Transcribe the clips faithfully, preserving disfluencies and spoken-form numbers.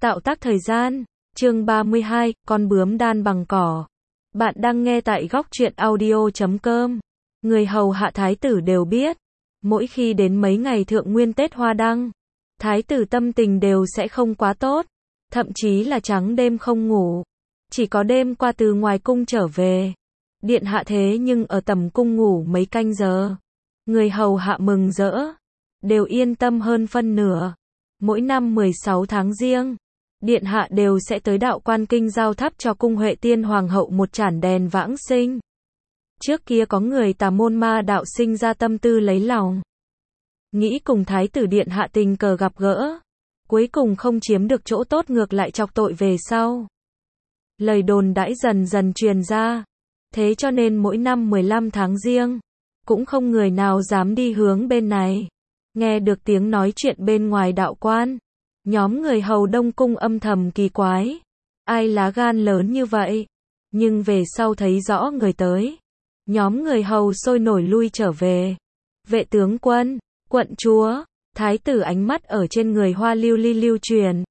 Tạo tác thời gian, chương ba mươi hai, con bướm đan bằng cỏ. Bạn đang nghe tại góc truyện audio chấm com. Người hầu hạ thái tử đều biết, mỗi khi đến mấy ngày thượng nguyên Tết Hoa Đăng, thái tử tâm tình đều sẽ không quá tốt, thậm chí là trắng đêm không ngủ. Chỉ có đêm qua từ ngoài cung trở về, điện hạ thế nhưng ở tầm cung ngủ mấy canh giờ. Người hầu hạ mừng rỡ, đều yên tâm hơn phân nửa. Mỗi năm mười sáu tháng Giêng, điện hạ đều sẽ tới đạo quan kinh giao thắp cho cung Huệ Tiên Hoàng hậu một chản đèn vãng sinh. Trước kia có người tà môn ma đạo sinh ra tâm tư lấy lòng, nghĩ cùng thái tử điện hạ tình cờ gặp gỡ, cuối cùng không chiếm được chỗ tốt ngược lại chọc tội về sau. Lời đồn đãi dần dần truyền ra, thế cho nên mỗi năm mười lăm tháng Giêng, cũng không người nào dám đi hướng bên này. Nghe được tiếng nói chuyện bên ngoài đạo quan, nhóm người hầu đông cung âm thầm kỳ quái. Ai lá gan lớn như vậy? Nhưng về sau thấy rõ người tới, nhóm người hầu sôi nổi lui trở về. Vệ tướng quân, quận chúa, thái tử ánh mắt ở trên người Hoa Lưu Ly lưu truyền.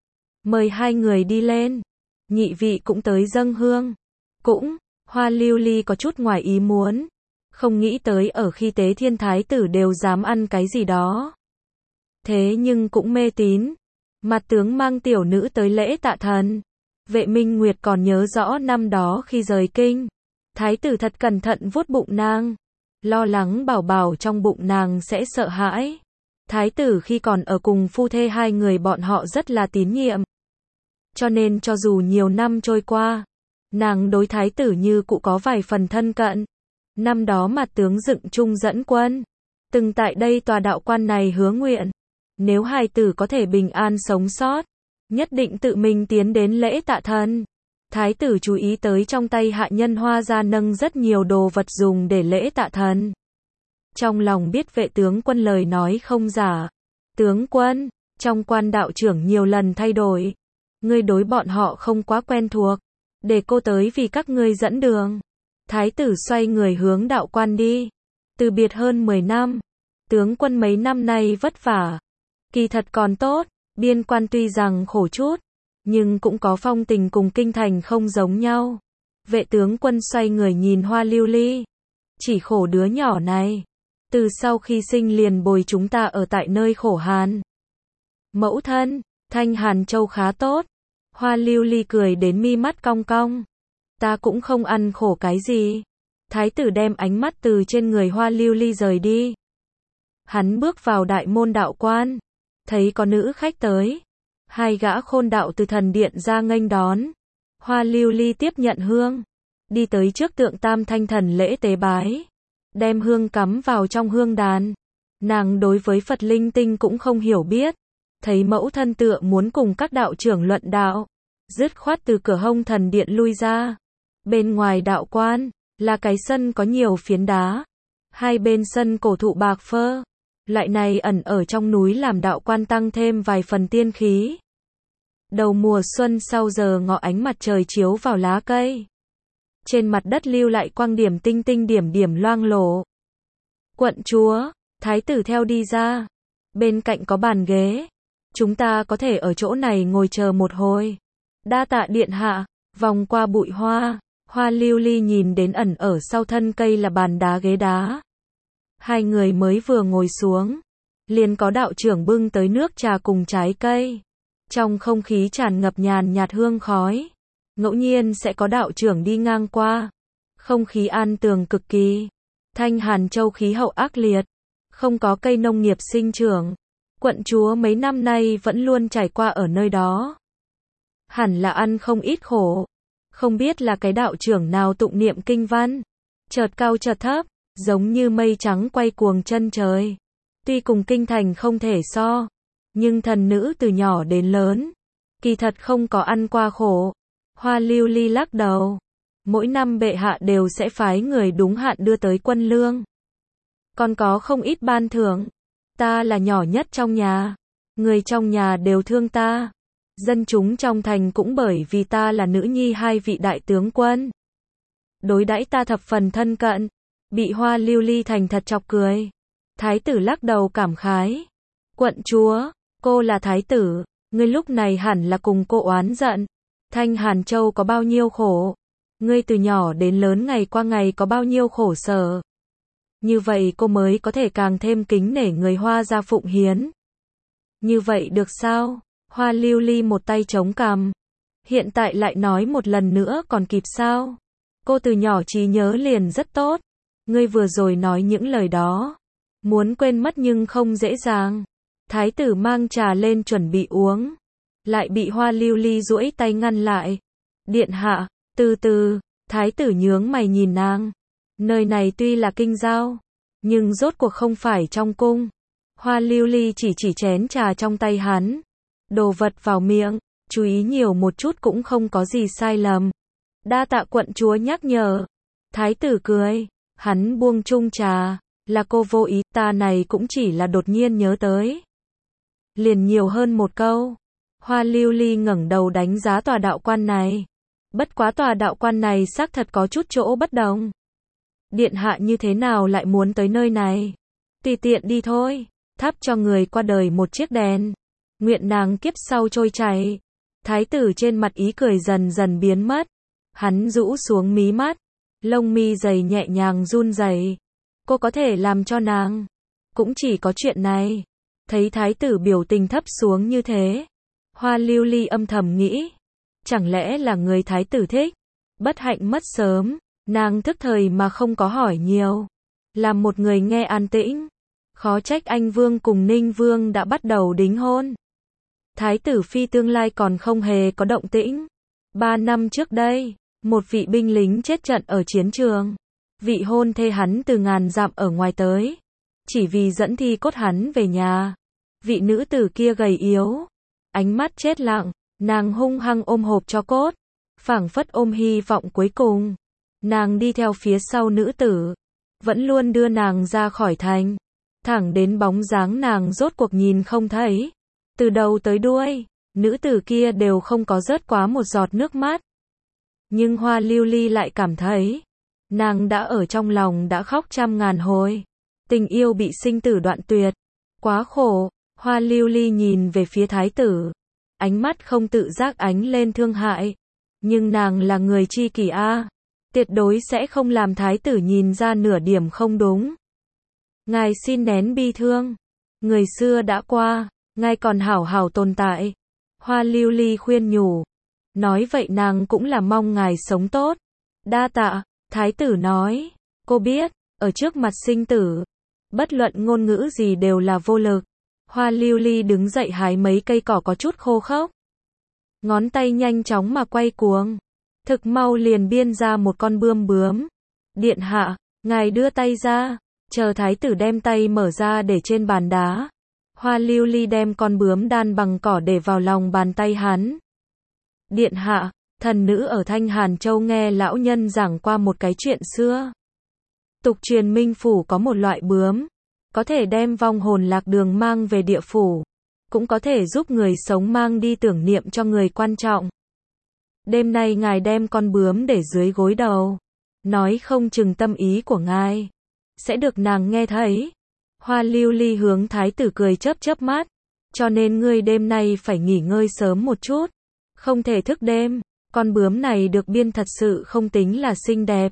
Mời hai người đi lên. Nhị vị cũng tới dâng hương. Cũng, Hoa Lưu Ly có chút ngoài ý muốn. Không nghĩ tới ở khi tế thiên thái tử đều dám ăn cái gì đó. Thế nhưng cũng mê tín. Mặt tướng mang tiểu nữ tới lễ tạ thần. Vệ Minh Nguyệt còn nhớ rõ năm đó khi rời kinh, thái tử thật cẩn thận vuốt bụng nàng, lo lắng bảo bảo trong bụng nàng sẽ sợ hãi. Thái tử khi còn ở cùng phu thê hai người bọn họ rất là tín nhiệm. Cho nên cho dù nhiều năm trôi qua, nàng đối thái tử như cụ có vài phần thân cận. Năm đó mặt tướng dựng trung dẫn quân, từng tại đây tòa đạo quan này hứa nguyện, nếu hài tử có thể bình an sống sót, nhất định tự mình tiến đến lễ tạ thần. Thái tử chú ý tới trong tay hạ nhân Hoa gia nâng rất nhiều đồ vật dùng để lễ tạ thần. Trong lòng biết vệ tướng quân lời nói không giả. Tướng quân, trong quan đạo trưởng nhiều lần thay đổi, ngươi đối bọn họ không quá quen thuộc, để cô tới vì các ngươi dẫn đường. Thái tử xoay người hướng đạo quan đi. Từ biệt hơn mười năm, tướng quân mấy năm nay vất vả, kỳ thật còn tốt. Biên quan tuy rằng khổ chút, nhưng cũng có phong tình cùng kinh thành không giống nhau. Vệ tướng quân xoay người nhìn Hoa Lưu Ly. Chỉ khổ đứa nhỏ này, từ sau khi sinh liền bồi chúng ta ở tại nơi khổ hàn. Mẫu thân, Thanh Hàn Châu khá tốt. Hoa Lưu Ly cười đến mi mắt cong cong. Ta cũng không ăn khổ cái gì. Thái tử đem ánh mắt từ trên người Hoa Lưu Ly rời đi. Hắn bước vào đại môn đạo quan, thấy có nữ khách tới. Hai gã khôn đạo từ thần điện ra nghênh đón. Hoa Lưu Ly tiếp nhận hương, đi tới trước tượng Tam Thanh Thần lễ tế bái, đem hương cắm vào trong hương đàn. Nàng đối với Phật linh tinh cũng không hiểu biết, thấy mẫu thân tựa muốn cùng các đạo trưởng luận đạo, dứt khoát từ cửa hông thần điện lui ra. Bên ngoài đạo quan là cái sân có nhiều phiến đá, hai bên sân cổ thụ bạc phơ. Loại này ẩn ở trong núi làm đạo quan tăng thêm vài phần tiên khí. Đầu mùa xuân sau giờ ngọ ánh mặt trời chiếu vào lá cây, trên mặt đất lưu lại quang điểm tinh tinh điểm điểm loang lổ. Quận chúa, thái tử theo đi ra. Bên cạnh có bàn ghế, chúng ta có thể ở chỗ này ngồi chờ một hồi. Đa tạ điện hạ. Vòng qua bụi hoa, Hoa Lưu Ly nhìn đến ẩn ở sau thân cây là bàn đá ghế đá. Hai người mới vừa ngồi xuống, liền có đạo trưởng bưng tới nước trà cùng trái cây. Trong không khí tràn ngập nhàn nhạt hương khói. Ngẫu nhiên sẽ có đạo trưởng đi ngang qua. Không khí an tường cực kỳ. Thanh Hàn Châu khí hậu ác liệt, không có cây nông nghiệp sinh trưởng. Quận chúa mấy năm nay vẫn luôn trải qua ở nơi đó, hẳn là ăn không ít khổ. Không biết là cái đạo trưởng nào tụng niệm kinh văn, chợt cao chợt thấp, giống như mây trắng quay cuồng chân trời. Tuy cùng kinh thành không thể so, nhưng thần nữ từ nhỏ đến lớn, kỳ thật không có ăn qua khổ. Hoa Lưu Ly lắc đầu. Mỗi năm bệ hạ đều sẽ phái người đúng hạn đưa tới quân lương. Còn có không ít ban thưởng. Ta là nhỏ nhất trong nhà, người trong nhà đều thương ta. Dân chúng trong thành cũng bởi vì ta là nữ nhi hai vị đại tướng quân, đối đãi ta thập phần thân cận. Bị Hoa Lưu Ly thành thật chọc cười. Thái tử lắc đầu cảm khái. Quận chúa, cô là thái tử, Ngươi lúc này hẳn là cùng cô oán giận. Thanh Hàn Châu có bao nhiêu khổ? Ngươi từ nhỏ đến lớn ngày qua ngày có bao nhiêu khổ sở? Như vậy cô mới có thể càng thêm kính nể người Hoa gia phụng hiến. Như vậy được sao? Hoa Lưu Ly một tay chống cằm. Hiện tại lại nói một lần nữa còn kịp sao? Cô từ nhỏ trí nhớ liền rất tốt. Ngươi vừa rồi nói những lời đó. Muốn quên mất nhưng không dễ dàng. Thái tử mang trà lên chuẩn bị uống. Lại bị Hoa Lưu Ly duỗi tay ngăn lại. Điện hạ, từ từ, thái tử nhướng mày nhìn nàng. Nơi này tuy là kinh giao, nhưng rốt cuộc không phải trong cung. Hoa Lưu Ly chỉ chỉ chén trà trong tay hắn. Đồ vật vào miệng, chú ý nhiều một chút cũng không có gì sai lầm. Đa tạ quận chúa nhắc nhở. Thái tử cười, hắn buông chung trà, là cô vô ý, ta này cũng chỉ là đột nhiên nhớ tới. Liền nhiều hơn một câu. Hoa Lưu Ly ngẩng đầu đánh giá tòa đạo quan này. Bất quá tòa đạo quan này xác thật có chút chỗ bất đồng. Điện hạ như thế nào lại muốn tới nơi này? Tùy tiện đi thôi, thắp cho người qua đời một chiếc đèn. Nguyện nàng kiếp sau trôi chảy. Thái tử trên mặt ý cười dần dần biến mất. Hắn rũ xuống mí mắt. Lông mi dày nhẹ nhàng run rẩy. Cô có thể làm cho nàng. Cũng chỉ có chuyện này. Thấy thái tử biểu tình thấp xuống như thế. Hoa Lưu Ly âm thầm nghĩ. Chẳng lẽ là người thái tử thích? Bất hạnh mất sớm. Nàng thức thời mà không có hỏi nhiều. Làm một người nghe an tĩnh. Khó trách anh Vương cùng Ninh Vương đã bắt đầu đính hôn. Thái tử phi tương lai còn không hề có động tĩnh. Ba năm trước đây, một vị binh lính chết trận ở chiến trường. Vị hôn thê hắn từ ngàn dặm ở ngoài tới. Chỉ vì dẫn thi cốt hắn về nhà. Vị nữ tử kia gầy yếu. Ánh mắt chết lặng, nàng hung hăng ôm hộp cho cốt. Phảng phất ôm hy vọng cuối cùng. Nàng đi theo phía sau nữ tử. Vẫn luôn đưa nàng ra khỏi thành. Thẳng đến bóng dáng nàng rốt cuộc nhìn không thấy. Từ đầu tới đuôi, nữ tử kia đều không có rớt quá một giọt nước mắt. Nhưng Hoa Lưu Ly lại cảm thấy, nàng đã ở trong lòng đã khóc trăm ngàn hồi. Tình yêu bị sinh tử đoạn tuyệt. Quá khổ. Hoa Lưu Ly nhìn về phía thái tử. Ánh mắt không tự giác ánh lên thương hại. Nhưng nàng là người tri kỷ a, tuyệt đối sẽ không làm thái tử nhìn ra nửa điểm không đúng. Ngài xin nén bi thương. Người xưa đã qua, ngài còn hảo hảo tồn tại. Hoa Lưu Ly khuyên nhủ. Nói vậy nàng cũng là mong ngài sống tốt. Đa tạ, thái tử nói. Cô biết, ở trước mặt sinh tử, bất luận ngôn ngữ gì đều là vô lực. Hoa Lưu Ly đứng dậy hái mấy cây cỏ có chút khô khốc. Ngón tay nhanh chóng mà quay cuồng. Thực mau liền biên ra một con bươm bướm. Điện hạ, ngài đưa tay ra. Chờ thái tử đem tay mở ra để trên bàn đá. Hoa Lưu Ly đem con bướm đan bằng cỏ để vào lòng bàn tay hắn. Điện hạ, thần nữ ở Thanh Hàn Châu nghe lão nhân giảng qua một cái chuyện xưa. Tục truyền Minh Phủ có một loại bướm. Có thể đem vong hồn lạc đường mang về địa phủ. Cũng có thể giúp người sống mang đi tưởng niệm cho người quan trọng. Đêm nay ngài đem con bướm để dưới gối đầu. Nói không chừng tâm ý của ngài sẽ được nàng nghe thấy. Hoa Lưu Ly hướng thái tử cười chớp chớp mắt. Cho nên ngươi đêm nay phải nghỉ ngơi sớm một chút. Không thể thức đêm. Con bướm này được biên thật sự không tính là xinh đẹp.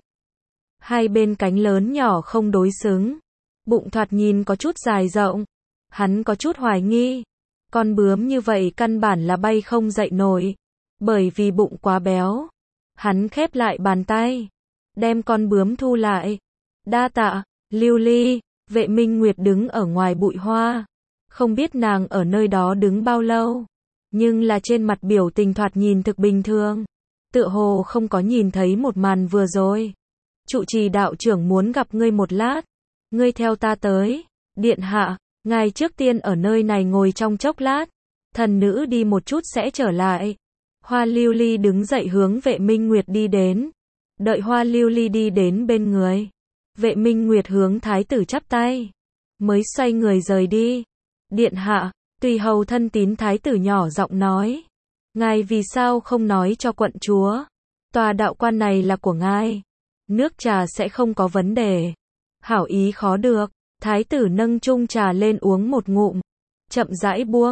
Hai bên cánh lớn nhỏ không đối xứng. Bụng thoạt nhìn có chút dài rộng. Hắn có chút hoài nghi. Con bướm như vậy căn bản là bay không dậy nổi. Bởi vì bụng quá béo. Hắn khép lại bàn tay. Đem con bướm thu lại. Đa tạ, Lưu Ly. Vệ Minh Nguyệt đứng ở ngoài bụi hoa. Không biết nàng ở nơi đó đứng bao lâu. Nhưng là trên mặt biểu tình thoạt nhìn thực bình thường. Tựa hồ không có nhìn thấy một màn vừa rồi. Trụ trì đạo trưởng muốn gặp ngươi một lát. Ngươi theo ta tới. Điện hạ, ngài trước tiên ở nơi này ngồi trong chốc lát. Thần nữ đi một chút sẽ trở lại. Hoa Lưu Ly đứng dậy hướng Vệ Minh Nguyệt đi đến. Đợi Hoa Lưu Ly đi đến bên người. Vệ Minh Nguyệt hướng thái tử chắp tay. Mới xoay người rời đi. Điện hạ, tùy hầu thân tín thái tử nhỏ giọng nói. Ngài vì sao không nói cho quận chúa? Tòa đạo quan này là của ngài. Nước trà sẽ không có vấn đề. Hảo ý khó được. Thái tử nâng chung trà lên uống một ngụm. Chậm rãi buông.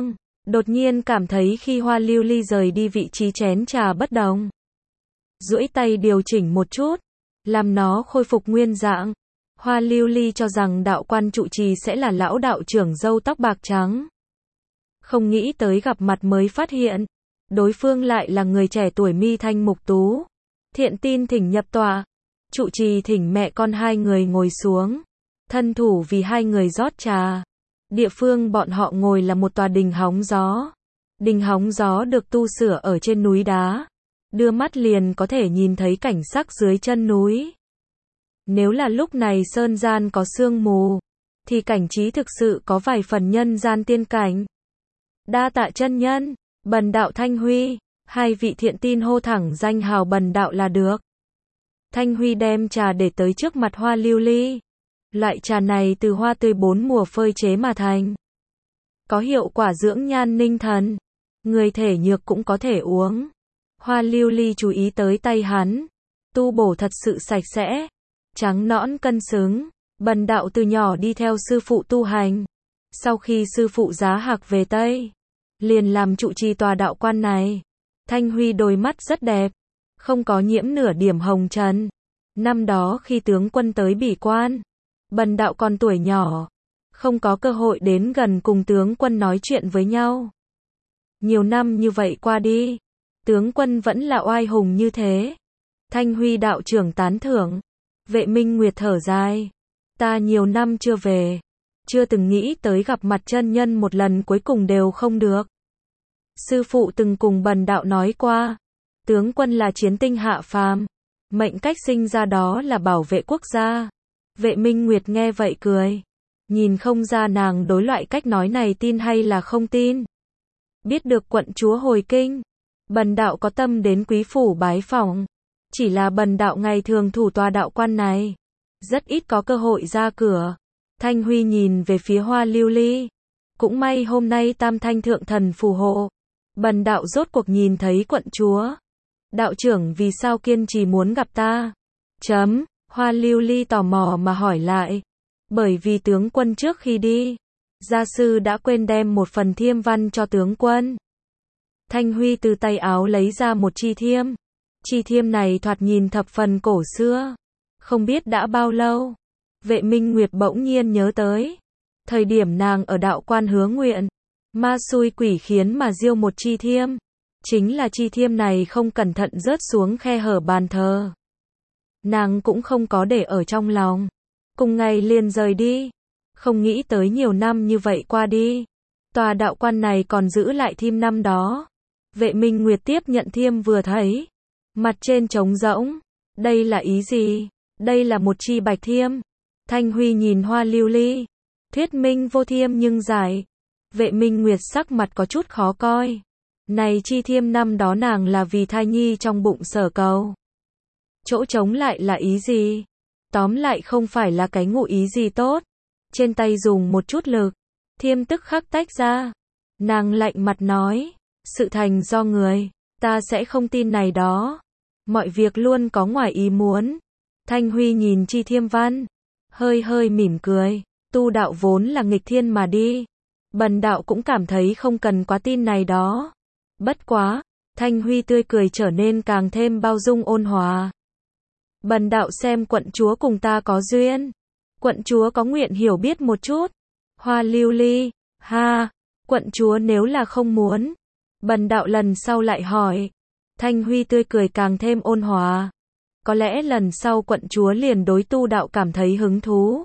Đột nhiên cảm thấy khi Hoa Lưu Ly rời đi vị trí chén trà bất đồng. Duỗi tay điều chỉnh một chút, làm nó khôi phục nguyên dạng. Hoa Lưu Ly cho rằng đạo quan trụ trì sẽ là lão đạo trưởng râu tóc bạc trắng. Không nghĩ tới gặp mặt mới phát hiện, đối phương lại là người trẻ tuổi mi thanh mục tú. Thiện tin thỉnh nhập tọa. Trụ trì thỉnh mẹ con hai người ngồi xuống. Thân thủ vì hai người rót trà. Địa phương bọn họ ngồi là một tòa đình hóng gió. Đình hóng gió được tu sửa ở trên núi đá. Đưa mắt liền có thể nhìn thấy cảnh sắc dưới chân núi. Nếu là lúc này sơn gian có sương mù, thì cảnh trí thực sự có vài phần nhân gian tiên cảnh. Đa tạ chân nhân, Bần đạo Thanh Huy, hai vị thiện tin hô thẳng danh hào Bần đạo là được. Thanh Huy đem trà để tới trước mặt Hoa Lưu Ly. Loại trà này từ hoa tươi bốn mùa phơi chế mà thành. Có hiệu quả dưỡng nhan ninh thần. Người thể nhược cũng có thể uống. Hoa Lưu Ly chú ý tới tay hắn. Tu bổ thật sự sạch sẽ. Trắng nõn cân xứng. Bần đạo từ nhỏ đi theo sư phụ tu hành. Sau khi sư phụ giá hạc về Tây, liền làm trụ trì tòa đạo quan này. Thanh Huy đôi mắt rất đẹp. Không có nhiễm nửa điểm hồng trần. Năm đó khi tướng quân tới bỉ quan, Bần đạo còn tuổi nhỏ, không có cơ hội đến gần cùng tướng quân nói chuyện với nhau. Nhiều năm như vậy qua đi, tướng quân vẫn là oai hùng như thế. Thanh Huy đạo trưởng tán thưởng. Vệ Minh Nguyệt thở dài. Ta nhiều năm chưa về, chưa từng nghĩ tới gặp mặt chân nhân một lần cuối cùng đều không được. Sư phụ từng cùng Bần đạo nói qua, tướng quân là chiến tinh hạ phàm, mệnh cách sinh ra đó là bảo vệ quốc gia. Vệ Minh Nguyệt nghe vậy cười. Nhìn không ra nàng đối loại cách nói này tin hay là không tin. Biết được quận chúa hồi kinh, Bần đạo có tâm đến quý phủ bái phỏng. Chỉ là Bần đạo ngày thường thủ tòa đạo quan này, rất ít có cơ hội ra cửa. Thanh Huy nhìn về phía Hoa Lưu Ly. Cũng may hôm nay Tam Thanh Thượng Thần phù hộ. Bần đạo rốt cuộc nhìn thấy quận chúa. Đạo trưởng vì sao kiên trì muốn gặp ta? Chấm. Hoa Lưu Ly tò mò mà hỏi lại. Bởi vì tướng quân trước khi đi, gia sư đã quên đem một phần thiêm văn cho tướng quân. Thanh Huy từ tay áo lấy ra một chi thiêm. Chi thiêm này thoạt nhìn thập phần cổ xưa. Không biết đã bao lâu. Vệ Minh Nguyệt bỗng nhiên nhớ tới. Thời điểm nàng ở đạo quan hứa nguyện. Ma xui quỷ khiến mà diêu một chi thiêm. Chính là chi thiêm này không cẩn thận rớt xuống khe hở bàn thờ. Nàng cũng không có để ở trong lòng. Cùng ngày liền rời đi. Không nghĩ tới nhiều năm như vậy qua đi. Tòa đạo quan này còn giữ lại thiêm năm đó. Vệ Minh Nguyệt tiếp nhận thiêm vừa thấy. Mặt trên trống rỗng. Đây là ý gì? Đây là một chi bạch thiêm. Thanh Huy nhìn Hoa Lưu Ly. Thuyết minh vô thiêm nhưng giải. Vệ Minh Nguyệt sắc mặt có chút khó coi. Này chi thiêm năm đó nàng là vì thai nhi trong bụng sở cầu. Chỗ trống lại là ý gì? Tóm lại không phải là cái ngụ ý gì tốt. Trên tay dùng một chút lực. Thiêm tức khắc tách ra. Nàng lạnh mặt nói. Sự thành do người. Ta sẽ không tin này đó. Mọi việc luôn có ngoài ý muốn. Thanh Huy nhìn chi thiêm văn. Hơi hơi mỉm cười. Tu đạo vốn là nghịch thiên mà đi. Bần đạo cũng cảm thấy không cần quá tin này đó. Bất quá. Thanh Huy tươi cười trở nên càng thêm bao dung ôn hòa. Bần đạo xem quận chúa cùng ta có duyên. Quận chúa có nguyện hiểu biết một chút. Hoa Lưu Ly. Ha. Quận chúa nếu là không muốn. Bần đạo lần sau lại hỏi. Thanh Huy tươi cười càng thêm ôn hòa. Có lẽ lần sau quận chúa liền đối tu đạo cảm thấy hứng thú.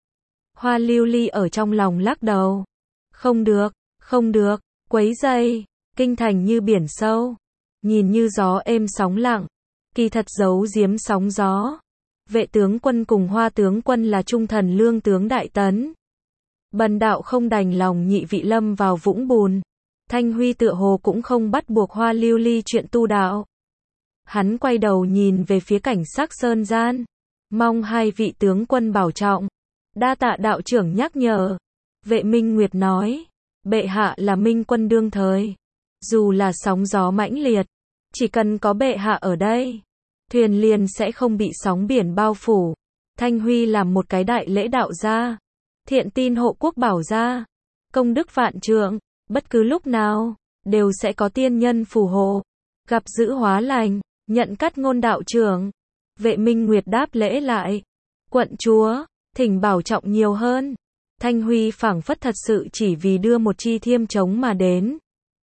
Hoa Lưu Ly ở trong lòng lắc đầu. Không được, không được, quấy dây. Kinh thành như biển sâu. Nhìn như gió êm sóng lặng. Kỳ thật giấu giếm sóng gió. Vệ tướng quân cùng Hoa tướng quân là trung thần lương tướng đại tấn. Bần đạo không đành lòng nhị vị lâm vào vũng bùn. Thanh Huy tựa hồ cũng không bắt buộc Hoa Lưu Ly chuyện tu đạo. Hắn quay đầu nhìn về phía cảnh sắc sơn gian. Mong hai vị tướng quân bảo trọng. Đa tạ đạo trưởng nhắc nhở. Vệ Minh Nguyệt nói. Bệ hạ là minh quân đương thời. Dù là sóng gió mãnh liệt. Chỉ cần có bệ hạ ở đây. Thuyền liền sẽ không bị sóng biển bao phủ. Thanh Huy làm một cái đại lễ đạo gia. Thiện tin hộ quốc bảo gia. Công đức vạn trượng. Bất cứ lúc nào, đều sẽ có tiên nhân phù hộ. Gặp dữ hóa lành, nhận cắt ngôn đạo trưởng. Vệ Minh Nguyệt đáp lễ lại. Quận chúa, thỉnh bảo trọng nhiều hơn. Thanh Huy phảng phất thật sự chỉ vì đưa một chi thiêm trống mà đến.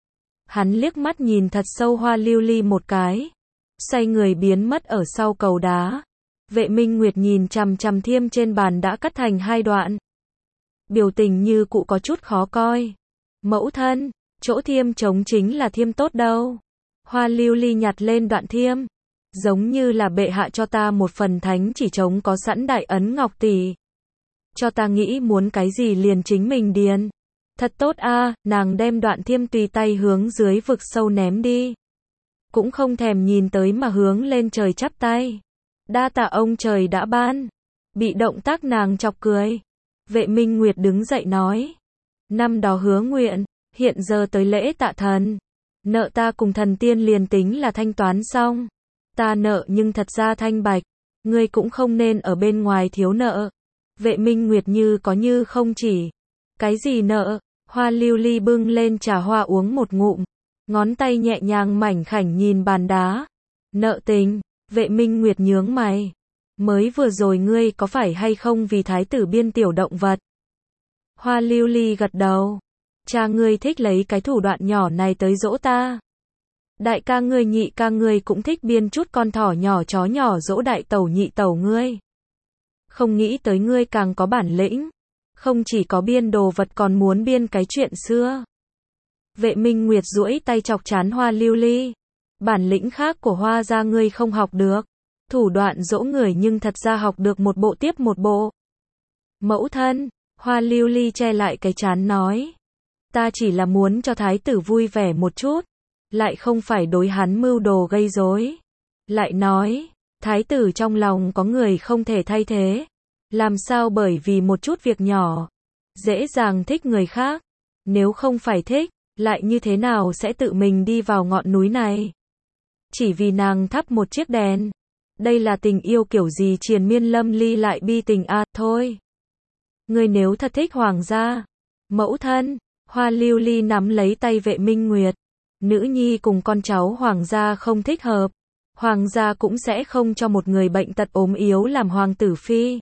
Hắn liếc mắt nhìn thật sâu Hoa Lưu Ly một cái. Xoay người biến mất ở sau cầu đá. Vệ Minh Nguyệt nhìn chằm chằm thiêm trên bàn đã cắt thành hai đoạn. Biểu tình như cụ có chút khó coi. Mẫu thân, chỗ thiêm trống chính là thiêm tốt đâu. Hoa Lưu Ly nhặt lên đoạn thiêm. Giống như là bệ hạ cho ta một phần thánh chỉ trống có sẵn đại ấn ngọc tỷ. Cho ta nghĩ muốn cái gì liền chính mình điền. Thật tốt a, à, nàng đem đoạn thiêm tùy tay hướng dưới vực sâu ném đi. Cũng không thèm nhìn tới mà hướng lên trời chắp tay. Đa tạ ông trời đã ban. Bị động tác nàng chọc cười. Vệ Minh Nguyệt đứng dậy nói. Năm đó hứa nguyện, hiện giờ tới lễ tạ thần. Nợ ta cùng thần tiên liền tính là thanh toán xong. Ta nợ nhưng thật ra thanh bạch. Ngươi cũng không nên ở bên ngoài thiếu nợ. Vệ Minh Nguyệt như có như không chỉ. Cái gì nợ? Hoa Lưu Ly bưng lên trà hoa uống một ngụm. Ngón tay nhẹ nhàng mảnh khảnh nhìn bàn đá. Nợ tình. Vệ Minh Nguyệt nhướng mày. Mới vừa rồi ngươi có phải hay không vì thái tử biên tiểu động vật? Hoa Lưu Ly gật đầu. Cha ngươi thích lấy cái thủ đoạn nhỏ này tới dỗ ta. Đại ca ngươi nhị ca ngươi cũng thích biên chút con thỏ nhỏ chó nhỏ dỗ đại tẩu nhị tẩu ngươi. Không nghĩ tới ngươi càng có bản lĩnh. Không chỉ có biên đồ vật còn muốn biên cái chuyện xưa. Vệ Minh Nguyệt duỗi tay chọc chán Hoa Lưu Ly. Bản lĩnh khác của Hoa gia ngươi không học được. Thủ đoạn dỗ người nhưng thật ra học được một bộ tiếp một bộ. Mẫu thân, Hoa Lưu Ly che lại cái chán nói. Ta chỉ là muốn cho thái tử vui vẻ một chút. Lại không phải đối hắn mưu đồ gây rối. Lại nói, thái tử trong lòng có người không thể thay thế. Làm sao bởi vì một chút việc nhỏ, dễ dàng thích người khác. Nếu không phải thích, lại như thế nào sẽ tự mình đi vào ngọn núi này? Chỉ vì nàng thắp một chiếc đèn. Đây là tình yêu kiểu gì triền miên lâm ly lại bi tình à, thôi. Ngươi nếu thật thích hoàng gia, mẫu thân, Hoa Lưu Ly nắm lấy tay Vệ Minh Nguyệt. Nữ nhi cùng con cháu hoàng gia không thích hợp. Hoàng gia cũng sẽ không cho một người bệnh tật ốm yếu làm hoàng tử phi.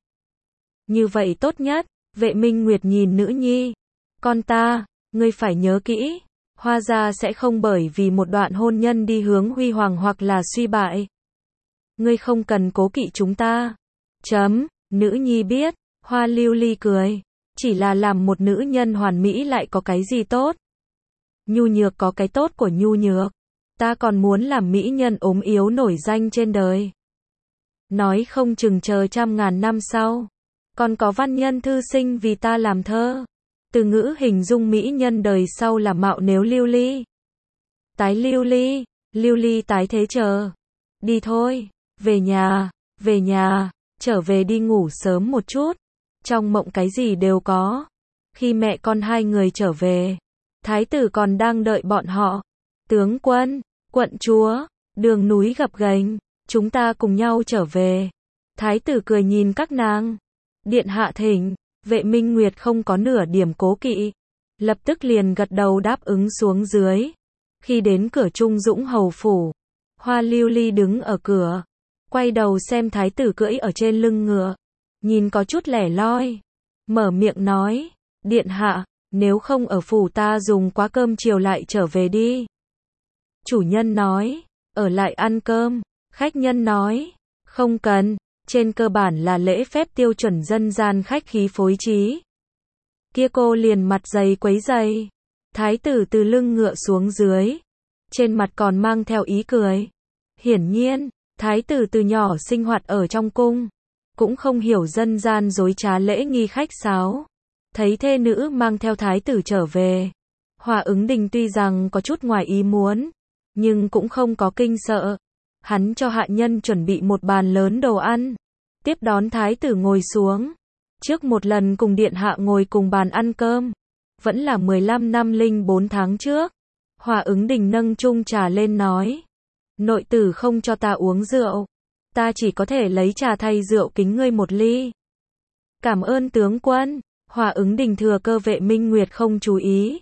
Như vậy tốt nhất. Vệ Minh Nguyệt nhìn nữ nhi. Con ta, ngươi phải nhớ kỹ. Hoa gia sẽ không bởi vì một đoạn hôn nhân đi hướng huy hoàng hoặc là suy bại. Ngươi không cần cố kỵ chúng ta. Chấm, nữ nhi biết. Hoa Lưu Ly cười. Chỉ là làm một nữ nhân hoàn mỹ lại có cái gì tốt. Nhu nhược có cái tốt của nhu nhược. Ta còn muốn làm mỹ nhân ốm yếu nổi danh trên đời. Nói không chừng chờ trăm ngàn năm sau. Còn có văn nhân thư sinh vì ta làm thơ. Từ ngữ hình dung mỹ nhân đời sau là mạo nếu Lưu Ly. Tái Lưu Ly, Lưu Ly tái thế chờ. Đi thôi, về nhà, về nhà, trở về đi ngủ sớm một chút. Trong mộng cái gì đều có. Khi mẹ con hai người trở về, thái tử còn đang đợi bọn họ. Tướng quân, quận chúa, đường núi gập ghềnh, chúng ta cùng nhau trở về. Thái tử cười nhìn các nàng. Điện hạ thỉnh. Vệ Minh Nguyệt không có nửa điểm cố kỵ. Lập tức liền gật đầu đáp ứng xuống dưới. Khi đến cửa Trung Dũng hầu phủ, Hoa Lưu Ly đứng ở cửa. Quay đầu xem thái tử cưỡi ở trên lưng ngựa. Nhìn có chút lẻ loi. Mở miệng nói. Điện hạ, nếu không ở phủ ta dùng quá cơm chiều lại trở về đi. Chủ nhân nói. Ở lại ăn cơm. Khách nhân nói. Không cần. Trên cơ bản là lễ phép tiêu chuẩn dân gian khách khí phối trí. Kia cô liền mặt dày quấy dày. Thái tử từ lưng ngựa xuống dưới. Trên mặt còn mang theo ý cười. Hiển nhiên, thái tử từ nhỏ sinh hoạt ở trong cung. Cũng không hiểu dân gian dối trá lễ nghi khách sáo. Thấy thê nữ mang theo thái tử trở về. Hòa ứng đình tuy rằng có chút ngoài ý muốn. Nhưng cũng không có kinh sợ. Hắn cho hạ nhân chuẩn bị một bàn lớn đồ ăn. Tiếp đón thái tử ngồi xuống. Trước một lần cùng điện hạ ngồi cùng bàn ăn cơm. Vẫn là mười lăm năm linh bốn tháng trước. Hòa ứng đình nâng chung trà lên nói. Nội tử không cho ta uống rượu. Ta chỉ có thể lấy trà thay rượu kính ngươi một ly. Cảm ơn tướng quân. Hòa ứng đình thừa cơ Vệ Minh Nguyệt không chú ý.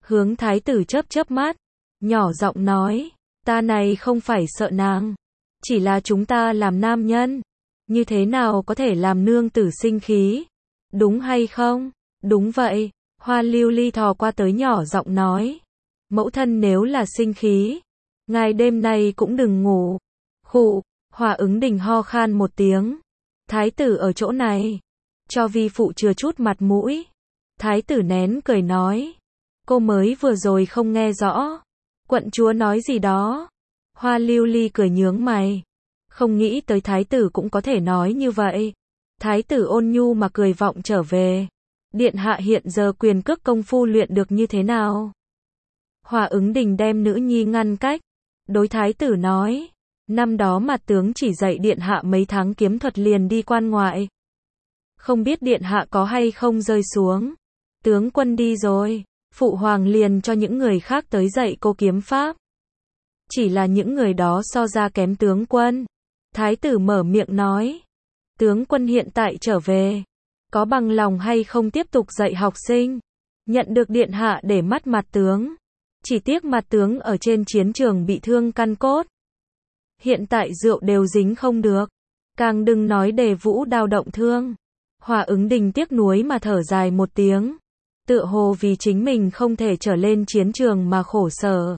hướng thái tử chớp chớp mắt, nhỏ giọng nói, ta này không phải sợ nàng, chỉ là chúng ta làm nam nhân, như thế nào có thể làm nương tử sinh khí, đúng hay không? Đúng vậy, Hoa Lưu Ly thò qua tới nhỏ giọng nói, mẫu thân nếu là sinh khí, ngài đêm nay cũng đừng ngủ. Khụ, Hoa Ứng Đình ho khan một tiếng, thái tử ở chỗ này, cho vi phụ chừa chút mặt mũi. Thái tử nén cười nói, cô mới vừa rồi không nghe rõ, quận chúa nói gì đó. Hoa Lưu Ly cười nhướng mày, không nghĩ tới thái tử cũng có thể nói như vậy. Thái tử ôn nhu mà cười vọng trở về, điện hạ hiện giờ quyền cước công phu luyện được như thế nào? Hoa Ứng Đình đem nữ nhi ngăn cách, đối thái tử nói, năm đó mặt tướng chỉ dạy điện hạ mấy tháng kiếm thuật liền đi quan ngoại, không biết điện hạ có hay không rơi xuống. Tướng quân đi rồi, phụ hoàng liền cho những người khác tới dạy cô kiếm pháp. Chỉ là những người đó so ra kém tướng quân. Thái tử mở miệng nói, tướng quân hiện tại trở về, có bằng lòng hay không tiếp tục dạy học sinh? Nhận được điện hạ để mắt mặt tướng, chỉ tiếc mặt tướng ở trên chiến trường bị thương căn cốt. Hiện tại rượu đều dính không được, càng đừng nói đề vũ đao động thương. Hoa Ứng Đình tiếc nuối mà thở dài một tiếng, tựa hồ vì chính mình không thể trở lên chiến trường mà khổ sở.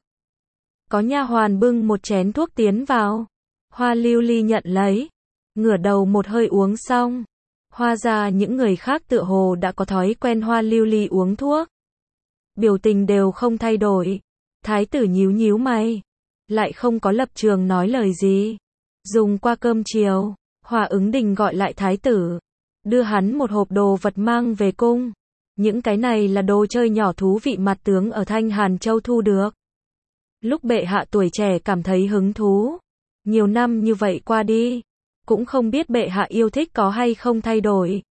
Có nha hoàn bưng một chén thuốc tiến vào, Hoa Lưu Ly nhận lấy, ngửa đầu một hơi uống xong. Hoa ra những người khác tựa hồ đã có thói quen Hoa Lưu Ly uống thuốc, biểu tình đều không thay đổi. Thái tử nhíu nhíu mày, lại không có lập trường nói lời gì. Dùng qua cơm chiều, Hoa Ứng Đình gọi lại thái tử, đưa hắn một hộp đồ vật mang về cung. Những cái này là đồ chơi nhỏ thú vị mặt tướng ở Thanh Hàn Châu thu được. Lúc bệ hạ tuổi trẻ cảm thấy hứng thú, nhiều năm như vậy qua đi, cũng không biết bệ hạ yêu thích có hay không thay đổi.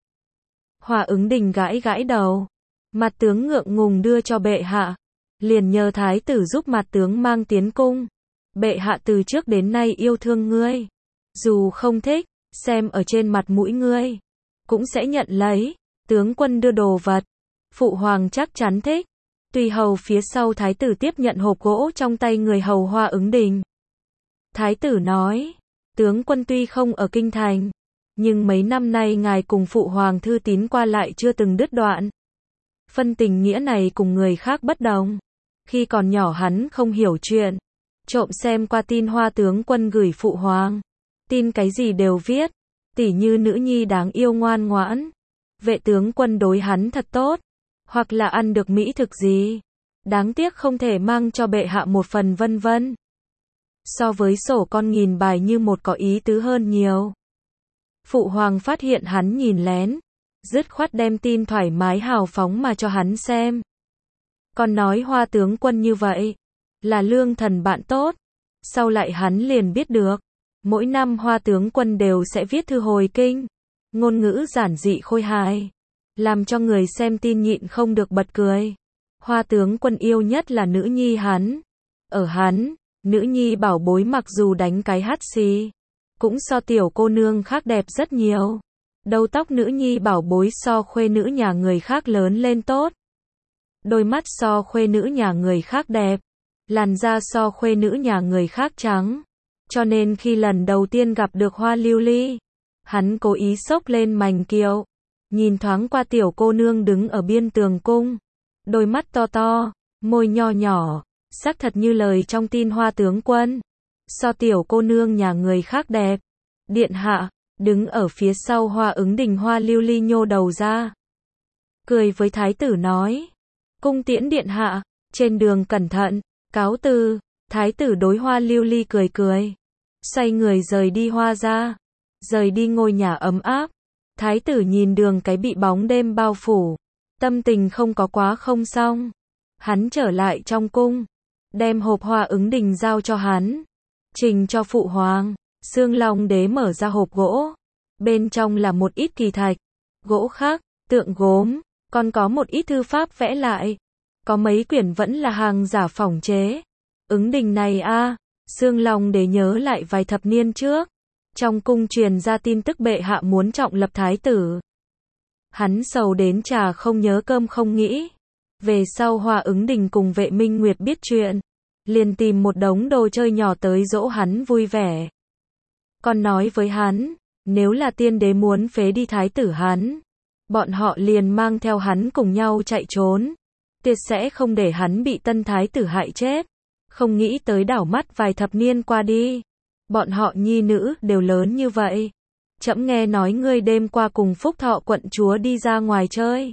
Hoa Ứng Đình gãi gãi đầu, mặt tướng ngượng ngùng đưa cho bệ hạ, liền nhờ thái tử giúp mặt tướng mang tiến cung. Bệ hạ từ trước đến nay yêu thương ngươi, dù không thích, xem ở trên mặt mũi ngươi, cũng sẽ nhận lấy. Tướng quân đưa đồ vật, phụ hoàng chắc chắn thích. Tùy hầu phía sau thái tử tiếp nhận hộp gỗ trong tay người hầu Hoa Ứng Đình. Thái tử nói, tướng quân tuy không ở kinh thành, nhưng mấy năm nay ngài cùng phụ hoàng thư tín qua lại chưa từng đứt đoạn. Phân tình nghĩa này cùng người khác bất đồng. Khi còn nhỏ hắn không hiểu chuyện, trộm xem qua tin Hoa tướng quân gửi phụ hoàng. Tin cái gì đều viết, tỉ như nữ nhi đáng yêu ngoan ngoãn, vệ tướng quân đối hắn thật tốt, hoặc là ăn được mỹ thực gì, đáng tiếc không thể mang cho bệ hạ một phần vân vân. So với sổ con nghìn bài như một có ý tứ hơn nhiều. Phụ hoàng phát hiện hắn nhìn lén, dứt khoát đem tin thoải mái hào phóng mà cho hắn xem. Còn nói Hoa tướng quân như vậy, là lương thần bạn tốt. Sau lại hắn liền biết được, mỗi năm Hoa tướng quân đều sẽ viết thư hồi kinh, ngôn ngữ giản dị khôi hài, làm cho người xem tin nhịn không được bật cười. Hoa tướng quân yêu nhất là nữ nhi hắn. Ở hắn, nữ nhi bảo bối mặc dù đánh cái hắt xì, cũng so tiểu cô nương khác đẹp rất nhiều. Đầu tóc nữ nhi bảo bối so khuê nữ nhà người khác lớn lên tốt. Đôi mắt so khuê nữ nhà người khác đẹp. Làn da so khuê nữ nhà người khác trắng. Cho nên khi lần đầu tiên gặp được Hoa Lưu Ly, hắn cố ý xốc lên mành kiệu, nhìn thoáng qua tiểu cô nương đứng ở biên tường cung, đôi mắt to to, môi nho nhỏ, sắc thật như lời trong tin Hoa tướng quân, so tiểu cô nương nhà người khác đẹp. Điện hạ, đứng ở phía sau Hoa Ứng Đình Hoa Lưu Ly nhô đầu ra, cười với thái tử nói, cung tiễn điện hạ, trên đường cẩn thận, cáo từ. Thái tử đối Hoa Lưu Ly cười cười, xoay người rời đi Hoa ra, rời đi ngôi nhà ấm áp. Thái tử nhìn đường cái bị bóng đêm bao phủ, tâm tình không có quá không xong. Hắn trở lại trong cung, đem hộp Hoa Ứng Đình giao cho hắn, trình cho phụ hoàng. Xương Long đế mở ra hộp gỗ, bên trong là một ít kỳ thạch, gỗ khắc, tượng gốm, còn có một ít thư pháp vẽ lại, có mấy quyển vẫn là hàng giả phỏng chế. Ứng Đình này a, Xương Long đế nhớ lại vài thập niên trước, trong cung truyền ra tin tức bệ hạ muốn trọng lập thái tử. Hắn sầu đến trà không nhớ cơm không nghĩ, Về sau Hoa Ứng Đình cùng Vệ Minh Nguyệt biết chuyện, liền tìm một đống đồ chơi nhỏ tới dỗ hắn vui vẻ. Còn nói với hắn, nếu là tiên đế muốn phế đi thái tử hắn, bọn họ liền mang theo hắn cùng nhau chạy trốn, tuyệt sẽ không để hắn bị tân thái tử hại chết. Không nghĩ tới đảo mắt vài thập niên qua đi, bọn họ nhi nữ đều lớn như vậy. Trẫm nghe nói ngươi đêm qua cùng Phúc Thọ quận chúa đi ra ngoài chơi.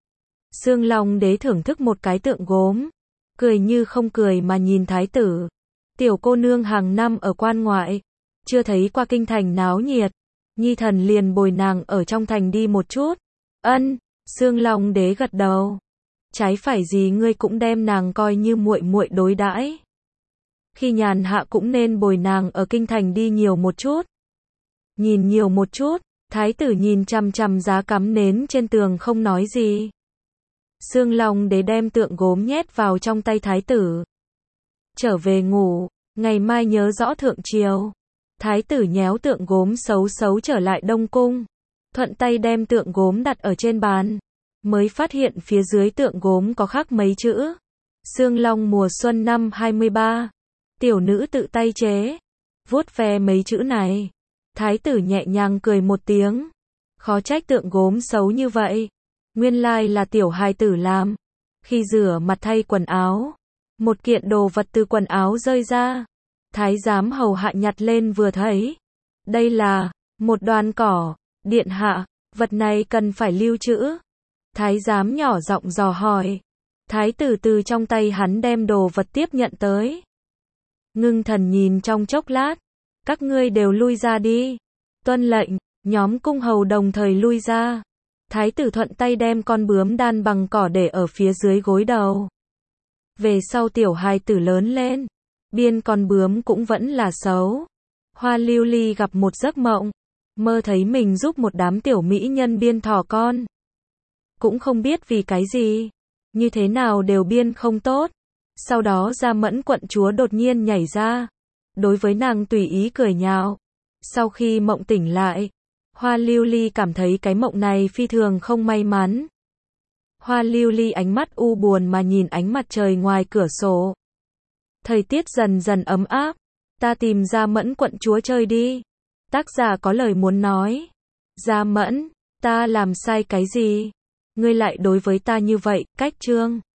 Sương Long đế thưởng thức một cái tượng gốm, cười như không cười mà nhìn thái tử. Tiểu cô nương hàng năm ở quan ngoại, chưa thấy qua kinh thành náo nhiệt, nhi thần liền bồi nàng ở trong thành đi một chút. Ân, Sương Long đế gật đầu. Trái phải gì ngươi cũng đem nàng coi như muội muội đối đãi. Khi nhàn hạ cũng nên bồi nàng ở kinh thành đi nhiều một chút. Nhìn nhiều một chút, thái tử nhìn chằm chằm giá cắm nến trên tường không nói gì. Sương Long đế đem tượng gốm nhét vào trong tay thái tử. Trở về ngủ, ngày mai nhớ rõ thượng triều. Thái tử nhéo tượng gốm xấu xấu trở lại Đông Cung. Thuận tay đem tượng gốm đặt ở trên bàn. Mới phát hiện phía dưới tượng gốm có khắc mấy chữ. Sương Long mùa xuân năm hai mươi ba. Tiểu nữ tự tay chế. Vuốt ve mấy chữ này. Thái tử nhẹ nhàng cười một tiếng. Khó trách tượng gốm xấu như vậy. Nguyên lai là tiểu hài tử làm. Khi rửa mặt thay quần áo, một kiện đồ vật từ quần áo rơi ra. Thái giám hầu hạ nhặt lên vừa thấy. Đây là một đoàn cỏ. Điện hạ, vật này cần phải lưu trữ. Thái giám nhỏ giọng dò hỏi. Thái tử từ trong tay hắn đem đồ vật tiếp nhận tới. Ngưng thần nhìn trong chốc lát. Các ngươi đều lui ra đi. Tuân lệnh, nhóm cung hầu đồng thời lui ra. Thái tử thuận tay đem con bướm đan bằng cỏ để ở phía dưới gối đầu. Về sau tiểu hài tử lớn lên, biên con bướm cũng vẫn là xấu. Hoa Lưu Ly gặp một giấc mộng, mơ thấy mình giúp một đám tiểu mỹ nhân biên thỏ con. Cũng không biết vì cái gì, như thế nào đều biên không tốt. Sau đó Gia Mẫn quận chúa đột nhiên nhảy ra, đối với nàng tùy ý cười nhạo. Sau khi mộng tỉnh lại, Hoa Lưu Ly cảm thấy cái mộng này phi thường không may mắn. Hoa Lưu Ly ánh mắt u buồn mà nhìn ánh mặt trời ngoài cửa sổ. Thời tiết dần dần ấm áp, ta tìm Gia Mẫn quận chúa chơi đi. Tác giả có lời muốn nói. Gia Mẫn, ta làm sai cái gì? Ngươi lại đối với ta như vậy, cách chương.